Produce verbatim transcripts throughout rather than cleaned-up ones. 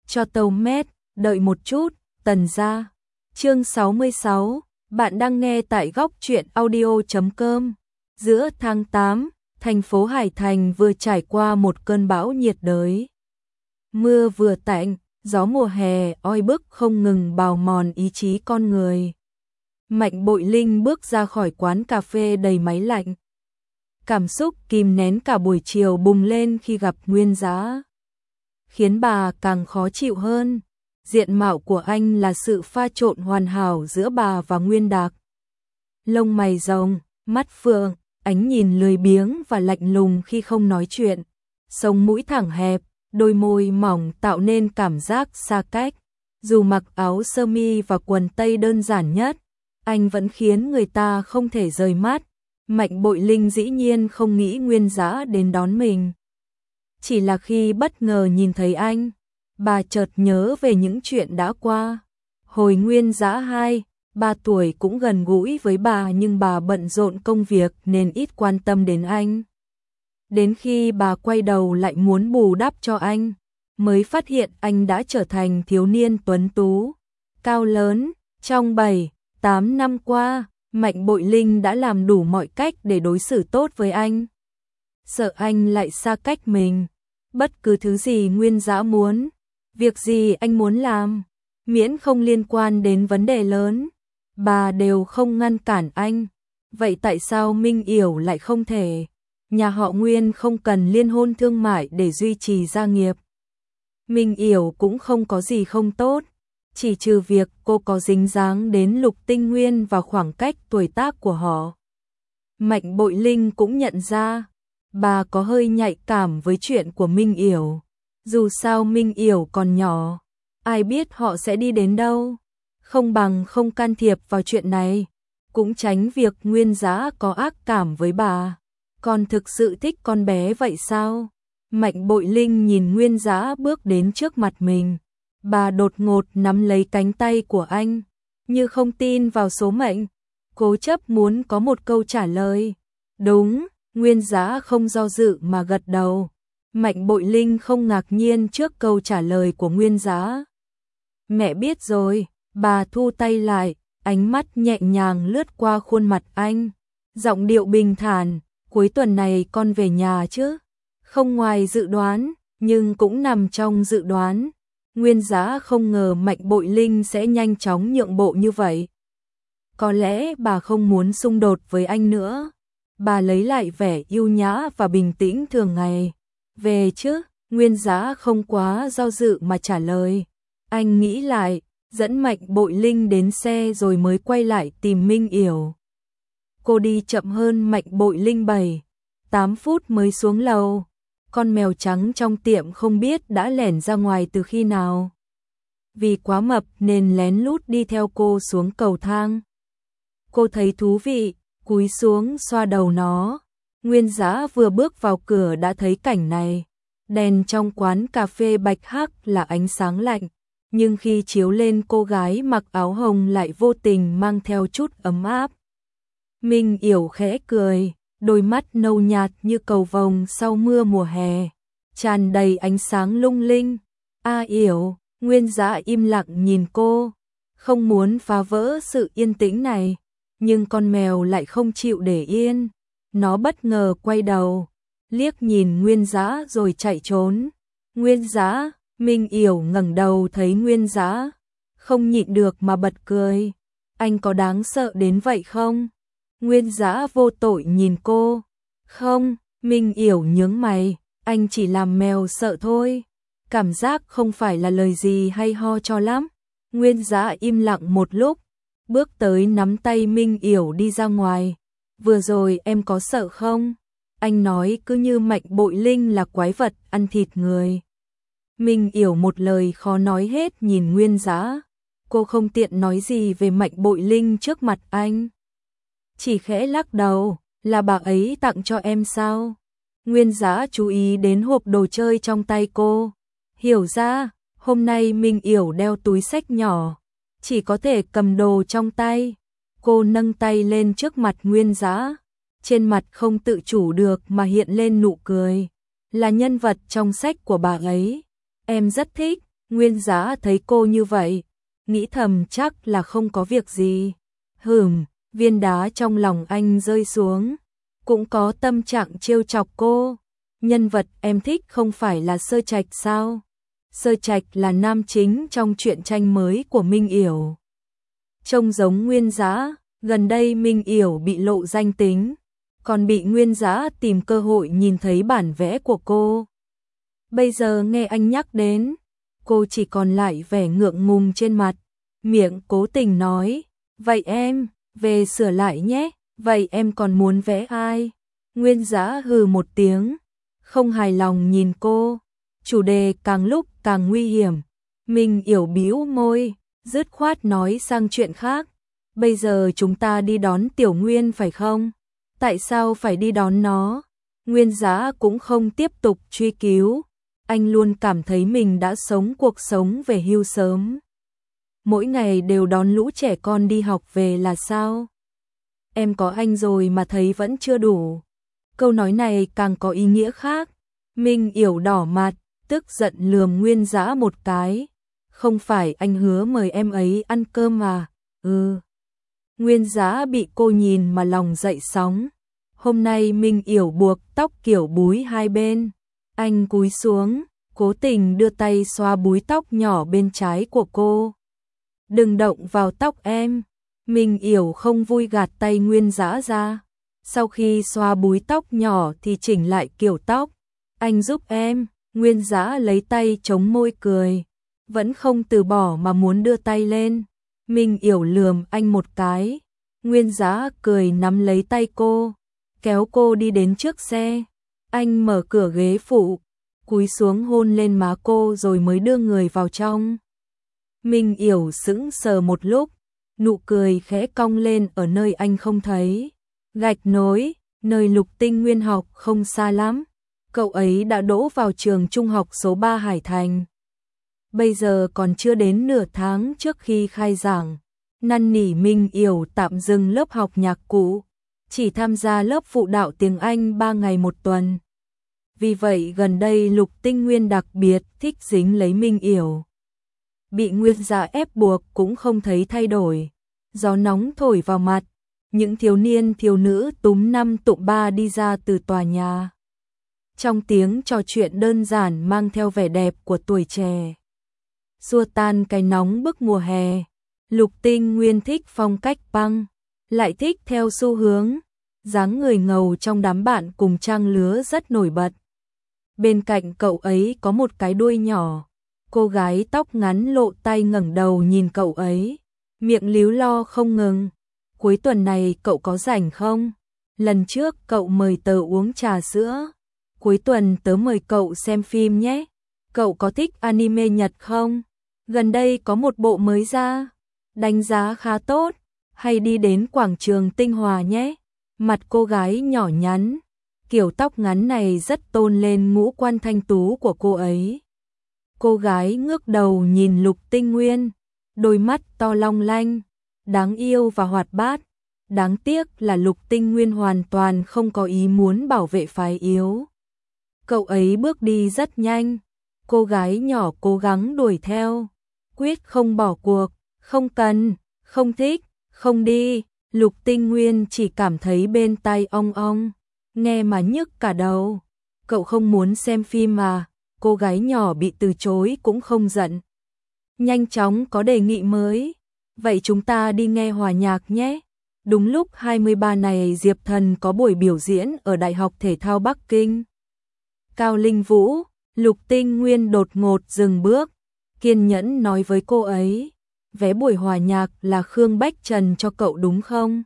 cho tàu mét, đợi một chút, Tần gia. Chương sáu mươi sáu, bạn đang nghe tại góc truyện audio chấm com. Giữa tháng tám, thành phố Hải Thành vừa trải qua một cơn bão nhiệt đới. Mưa vừa tạnh, gió mùa hè oi bức không ngừng bào mòn ý chí con người. Mạnh Bội Linh bước ra khỏi quán cà phê đầy máy lạnh. Cảm xúc kìm nén cả buổi chiều bùng lên khi gặp Nguyên Giá. Khiến bà càng khó chịu hơn. Diện mạo của anh là sự pha trộn hoàn hảo giữa bà và Nguyên Đạc. Lông mày rồng, mắt phượng, ánh nhìn lười biếng và lạnh lùng khi không nói chuyện. Sống mũi thẳng hẹp, đôi môi mỏng tạo nên cảm giác xa cách. Dù mặc áo sơ mi và quần tây đơn giản nhất, anh vẫn khiến người ta không thể rời mắt. Mạnh Bội Linh dĩ nhiên không nghĩ Nguyên Giá đến đón mình. Chỉ là khi bất ngờ nhìn thấy anh, bà chợt nhớ về những chuyện đã qua. Hồi Nguyên Giá hai, ba tuổi cũng gần gũi với bà nhưng bà bận rộn công việc nên ít quan tâm đến anh. Đến khi bà quay đầu lại muốn bù đắp cho anh, mới phát hiện anh đã trở thành thiếu niên tuấn tú, cao lớn. Trong bảy, tám năm qua, Mạnh Bội Linh đã làm đủ mọi cách để đối xử tốt với anh. Sợ anh lại xa cách mình. Bất cứ thứ gì Nguyên Giá muốn, việc gì anh muốn làm, miễn không liên quan đến vấn đề lớn, bà đều không ngăn cản anh. Vậy tại sao Minh Yểu lại không thể? Nhà họ Nguyên không cần liên hôn thương mại để duy trì gia nghiệp. Minh Yểu cũng không có gì không tốt, chỉ trừ việc cô có dính dáng đến Lục Tinh Nguyên và khoảng cách tuổi tác của họ. Mạnh Bội Linh cũng nhận ra, bà có hơi nhạy cảm với chuyện của Minh Yểu. Dù sao Minh Yểu còn nhỏ, ai biết họ sẽ đi đến đâu. Không bằng không can thiệp vào chuyện này, cũng tránh việc Nguyên Giá có ác cảm với bà. Còn thực sự thích con bé vậy sao? Mạnh Bội Linh nhìn Nguyên Giá bước đến trước mặt mình. Bà đột ngột nắm lấy cánh tay của anh, như không tin vào số mệnh, cố chấp muốn có một câu trả lời. Đúng, Nguyên Giá không do dự mà gật đầu. Mạnh Bội Linh không ngạc nhiên trước câu trả lời của Nguyên Giá. Mẹ biết rồi, bà thu tay lại, ánh mắt nhẹ nhàng lướt qua khuôn mặt anh. Giọng điệu bình thản, cuối tuần này con về nhà chứ? Không ngoài dự đoán, nhưng cũng nằm trong dự đoán. Nguyên Giá không ngờ Mạnh Bội Linh sẽ nhanh chóng nhượng bộ như vậy. Có lẽ bà không muốn xung đột với anh nữa. Bà lấy lại vẻ yêu nhã và bình tĩnh thường ngày. Về chứ? Nguyên Giá không quá do dự mà trả lời. Anh nghĩ lại, dẫn Mạnh Bội Linh đến xe rồi mới quay lại tìm Minh Yểu. Cô đi chậm hơn Mạnh Bội Linh bảy, tám phút mới xuống lầu. Con mèo trắng trong tiệm không biết đã lẻn ra ngoài từ khi nào. Vì quá mập nên lén lút đi theo cô xuống cầu thang. Cô thấy thú vị, cúi xuống xoa đầu nó. Nguyên Giá vừa bước vào cửa đã thấy cảnh này. Đèn trong quán cà phê bạch hắc là ánh sáng lạnh, nhưng khi chiếu lên cô gái mặc áo hồng lại vô tình mang theo chút ấm áp. Minh Yểu khẽ cười, đôi mắt nâu nhạt như cầu vồng sau mưa mùa hè, tràn đầy ánh sáng lung linh. A Yểu, Nguyên Giá im lặng nhìn cô, không muốn phá vỡ sự yên tĩnh này, nhưng con mèo lại không chịu để yên. Nó bất ngờ quay đầu, liếc nhìn Nguyên Giá rồi chạy trốn. Nguyên Giá, Minh Yểu ngẩng đầu thấy Nguyên Giá, không nhịn được mà bật cười. Anh có đáng sợ đến vậy không? Nguyên Giá vô tội nhìn cô. Không, Minh Yểu nhướng mày, anh chỉ làm mèo sợ thôi. Cảm giác không phải là lời gì hay ho cho lắm. Nguyên Giá im lặng một lúc, bước tới nắm tay Minh Yểu đi ra ngoài. Vừa rồi em có sợ không? Anh nói cứ như Mạnh Bội Linh là quái vật ăn thịt người. Minh Yểu một lời khó nói hết nhìn Nguyên Giá. Cô không tiện nói gì về Mạnh Bội Linh trước mặt anh. Chỉ khẽ lắc đầu, là bà ấy tặng cho em sao? Nguyên Giá chú ý đến hộp đồ chơi trong tay cô. Hiểu ra, hôm nay Minh Yểu đeo túi xách nhỏ, chỉ có thể cầm đồ trong tay. Cô nâng tay lên trước mặt Nguyên Giá, trên mặt không tự chủ được mà hiện lên nụ cười. Là nhân vật trong sách của bà ấy, em rất thích. Nguyên Giá thấy cô như vậy, nghĩ thầm chắc là không có việc gì. Hửm, viên đá trong lòng anh rơi xuống, cũng có tâm trạng trêu chọc cô. Nhân vật em thích không phải là Sơ Trạch sao? Sơ Trạch là nam chính trong truyện tranh mới của Minh Yểu. Trông giống Nguyên Giá, gần đây Minh Yểu bị lộ danh tính, còn bị Nguyên Giá tìm cơ hội nhìn thấy bản vẽ của cô. Bây giờ nghe anh nhắc đến, cô chỉ còn lại vẻ ngượng ngùng trên mặt, miệng cố tình nói, vậy em, về sửa lại nhé, vậy em còn muốn vẽ ai? Nguyên Giá hừ một tiếng, không hài lòng nhìn cô, chủ đề càng lúc càng nguy hiểm. Minh Yểu bĩu môi, dứt khoát nói sang chuyện khác, bây giờ chúng ta đi đón Tiểu Nguyên phải không? Tại sao phải đi đón nó? Nguyên Giá cũng không tiếp tục truy cứu, anh luôn cảm thấy mình đã sống cuộc sống về hưu sớm. Mỗi ngày đều đón lũ trẻ con đi học về là sao? Em có anh rồi mà thấy vẫn chưa đủ. Câu nói này càng có ý nghĩa khác. Minh Yểu đỏ mặt, tức giận lườm Nguyên Giá một cái. Không phải anh hứa mời em ấy ăn cơm mà. Ừ. Nguyên Giá bị cô nhìn mà lòng dậy sóng. Hôm nay Minh Yểu buộc tóc kiểu búi hai bên. Anh cúi xuống, cố tình đưa tay xoa búi tóc nhỏ bên trái của cô. Đừng động vào tóc em. Minh Yểu không vui gạt tay Nguyên Giá ra. Sau khi xoa búi tóc nhỏ thì chỉnh lại kiểu tóc. Anh giúp em. Nguyên Giá lấy tay chống môi cười, vẫn không từ bỏ mà muốn đưa tay lên. Minh Yểu lườm anh một cái. Nguyên Giá cười nắm lấy tay cô, kéo cô đi đến trước xe. Anh mở cửa ghế phụ, cúi xuống hôn lên má cô rồi mới đưa người vào trong. Minh Yểu sững sờ một lúc, nụ cười khẽ cong lên ở nơi anh không thấy. Gạch Nối, nơi Lục Tinh Nguyên học không xa lắm. Cậu ấy đã đỗ vào trường trung học số ba Hải Thành. Bây giờ còn chưa đến nửa tháng trước khi khai giảng. Năn nỉ Minh Yểu tạm dừng lớp học nhạc cụ, chỉ tham gia lớp phụ đạo tiếng Anh ba ngày một tuần. Vì vậy gần đây Lục Tinh Nguyên đặc biệt thích dính lấy Minh Yểu. Bị Nguyên Giá ép buộc cũng không thấy thay đổi. Gió nóng thổi vào mặt, những thiếu niên thiếu nữ túm năm tụm ba đi ra từ tòa nhà. Trong tiếng trò chuyện đơn giản mang theo vẻ đẹp của tuổi trẻ, xua tan cái nóng bức mùa hè. Lục Tinh Nguyên thích phong cách punk, lại thích theo xu hướng, dáng người ngầu trong đám bạn cùng trang lứa rất nổi bật. Bên cạnh cậu ấy có một cái đuôi nhỏ, cô gái tóc ngắn lộ tay ngẩng đầu nhìn cậu ấy, miệng líu lo không ngừng. Cuối tuần này cậu có rảnh không? Lần trước cậu mời tớ uống trà sữa, cuối tuần tớ mời cậu xem phim nhé. Cậu có thích anime Nhật không? Gần đây có một bộ mới ra, đánh giá khá tốt, hay đi đến quảng trường Tinh Hòa nhé. Mặt cô gái nhỏ nhắn, kiểu tóc ngắn này rất tôn lên ngũ quan thanh tú của cô ấy. Cô gái ngước đầu nhìn Lục Tinh Nguyên, đôi mắt to long lanh, đáng yêu và hoạt bát. Đáng tiếc là Lục Tinh Nguyên hoàn toàn không có ý muốn bảo vệ phái yếu. Cậu ấy bước đi rất nhanh, cô gái nhỏ cố gắng đuổi theo, quyết không bỏ cuộc, không cần, không thích, không đi. Lục Tinh Nguyên chỉ cảm thấy bên tai ong ong, nghe mà nhức cả đầu. Cậu không muốn xem phim mà. Cô gái nhỏ bị từ chối cũng không giận, nhanh chóng có đề nghị mới. Vậy chúng ta đi nghe hòa nhạc nhé. Đúng lúc hai mươi ba này Diệp Thần có buổi biểu diễn ở Đại học Thể thao Bắc Kinh. Cao Linh Vũ, Lục Tinh Nguyên đột ngột dừng bước, kiên nhẫn nói với cô ấy, vé buổi hòa nhạc là Khương Bách Trần cho cậu đúng không?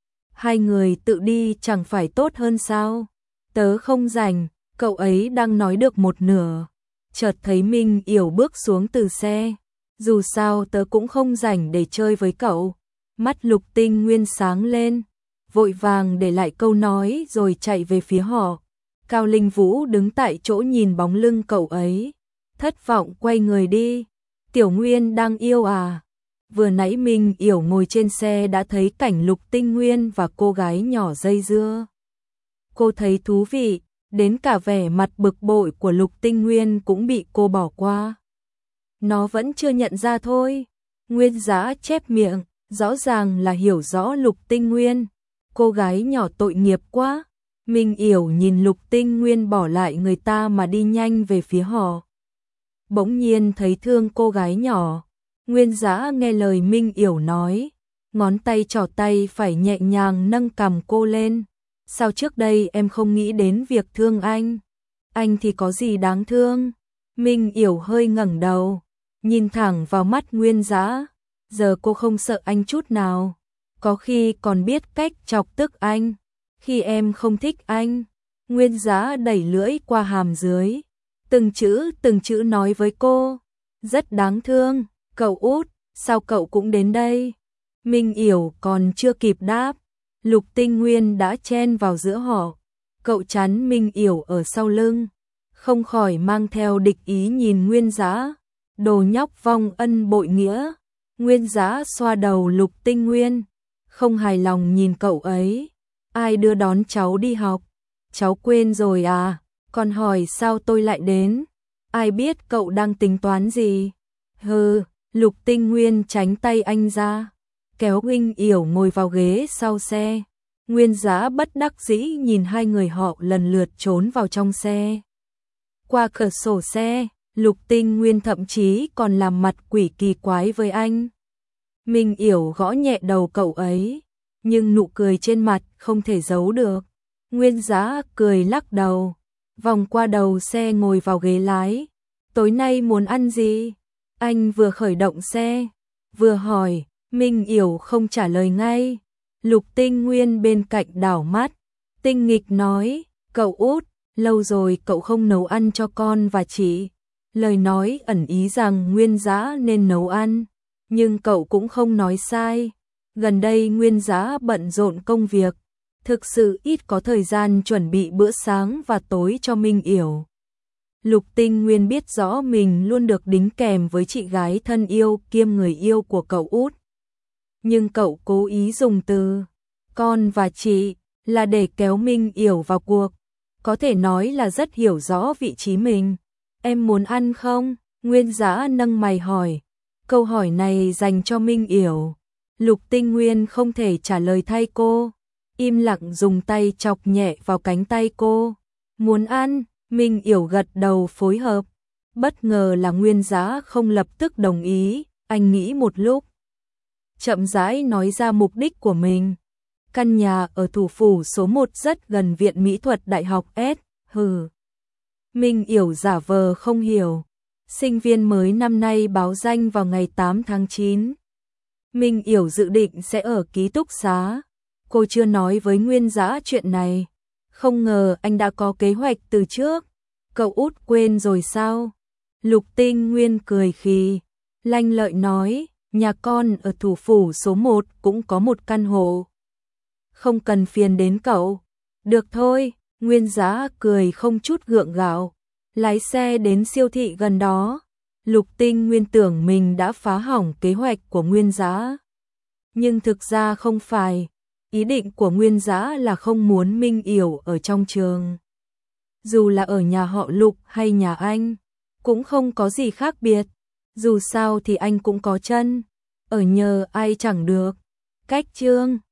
Hai người tự đi chẳng phải tốt hơn sao? Tớ không rảnh. Cậu ấy đang nói được một nửa, chợt thấy Minh Yểu bước xuống từ xe. Dù sao tớ cũng không rảnh để chơi với cậu. Mắt Lục Tinh Nguyên sáng lên, vội vàng để lại câu nói rồi chạy về phía họ. Cao Linh Vũ đứng tại chỗ nhìn bóng lưng cậu ấy, thất vọng quay người đi. Tiểu Nguyên đang yêu à? Vừa nãy Minh Yểu ngồi trên xe đã thấy cảnh Lục Tinh Nguyên và cô gái nhỏ dây dưa. Cô thấy thú vị, đến cả vẻ mặt bực bội của Lục Tinh Nguyên cũng bị cô bỏ qua. nó vẫn chưa nhận ra thôi. Nguyên Giá chép miệng, rõ ràng là hiểu rõ Lục Tinh Nguyên. Cô gái nhỏ tội nghiệp quá. Minh Yểu nhìn Lục Tinh Nguyên bỏ lại người ta mà đi nhanh về phía họ. Bỗng nhiên thấy thương cô gái nhỏ. Nguyên Giá nghe lời Minh Yểu nói, ngón tay trỏ tay phải nhẹ nhàng nâng cằm cô lên. Sao trước đây em không nghĩ đến việc thương anh? Anh thì có gì đáng thương? Minh Yểu hơi ngẩng đầu, nhìn thẳng vào mắt Nguyên Giá. Giờ cô không sợ anh chút nào, có khi còn biết cách chọc tức anh. Khi em không thích anh, Nguyên Giá đẩy lưỡi qua hàm dưới, từng chữ từng chữ nói với cô, rất đáng thương. Cậu út, sao cậu cũng đến đây? Minh Yểu còn chưa kịp đáp, Lục Tinh Nguyên đã chen vào giữa họ. Cậu chắn Minh Yểu ở sau lưng, không khỏi mang theo địch ý nhìn Nguyên Giá. Đồ nhóc vong ân bội nghĩa. Nguyên Giá xoa đầu Lục Tinh Nguyên, không hài lòng nhìn cậu ấy. Ai đưa đón cháu đi học? Cháu quên rồi à? Còn hỏi sao tôi lại đến? Ai biết cậu đang tính toán gì? Hừ. Lục Tinh Nguyên tránh tay anh ra, kéo Minh Yểu ngồi vào ghế sau xe. Nguyên Giá bất đắc dĩ nhìn hai người họ lần lượt trốn vào trong xe. Qua cửa sổ xe, Lục Tinh Nguyên thậm chí còn làm mặt quỷ kỳ quái với anh. Minh Yểu gõ nhẹ đầu cậu ấy, nhưng nụ cười trên mặt không thể giấu được. Nguyên Giá cười lắc đầu, vòng qua đầu xe ngồi vào ghế lái. Tối nay muốn ăn gì? Anh vừa khởi động xe, vừa hỏi. Minh Yểu không trả lời ngay. Lục Tinh Nguyên bên cạnh đảo mắt, tinh nghịch nói, cậu út, lâu rồi cậu không nấu ăn cho con và chị. Lời nói ẩn ý rằng Nguyên Giá nên nấu ăn, nhưng cậu cũng không nói sai. Gần đây Nguyên Giá bận rộn công việc, thực sự ít có thời gian chuẩn bị bữa sáng và tối cho Minh Yểu. Lục Tinh Nguyên biết rõ mình luôn được đính kèm với chị gái thân yêu kiêm người yêu của cậu út. Nhưng cậu cố ý dùng từ con và chị là để kéo Minh Yểu vào cuộc. Có thể nói là rất hiểu rõ vị trí mình. Em muốn ăn không? Nguyên Giá nâng mày hỏi. Câu hỏi này dành cho Minh Yểu. Lục Tinh Nguyên không thể trả lời thay cô, im lặng dùng tay chọc nhẹ vào cánh tay cô. Muốn ăn? Minh Yểu gật đầu phối hợp. Bất ngờ là Nguyên Giá không lập tức đồng ý, anh nghĩ một lúc, chậm rãi nói ra mục đích của mình. Căn nhà ở thủ phủ số một rất gần Viện Mỹ thuật Đại học S. Hừ. Minh Yểu giả vờ không hiểu. Sinh viên mới năm nay báo danh vào ngày tám tháng chín. Minh Yểu dự định sẽ ở ký túc xá. Cô chưa nói với Nguyên Giá chuyện này. Không ngờ anh đã có kế hoạch từ trước. Cậu út quên rồi sao? Lục Tinh Nguyên cười khì, lanh lợi nói, nhà con ở thủ phủ số một cũng có một căn hộ. Không cần phiền đến cậu. Được thôi, Nguyên Giá cười không chút gượng gạo, lái xe đến siêu thị gần đó. Lục Tinh Nguyên tưởng mình đã phá hỏng kế hoạch của Nguyên Giá. Nhưng thực ra không phải. Ý định của Nguyên Giá là không muốn Minh Yểu ở trong trường. Dù là ở nhà họ Lục hay nhà anh, cũng không có gì khác biệt. Dù sao thì anh cũng có chân, ở nhờ ai chẳng được. Cách chương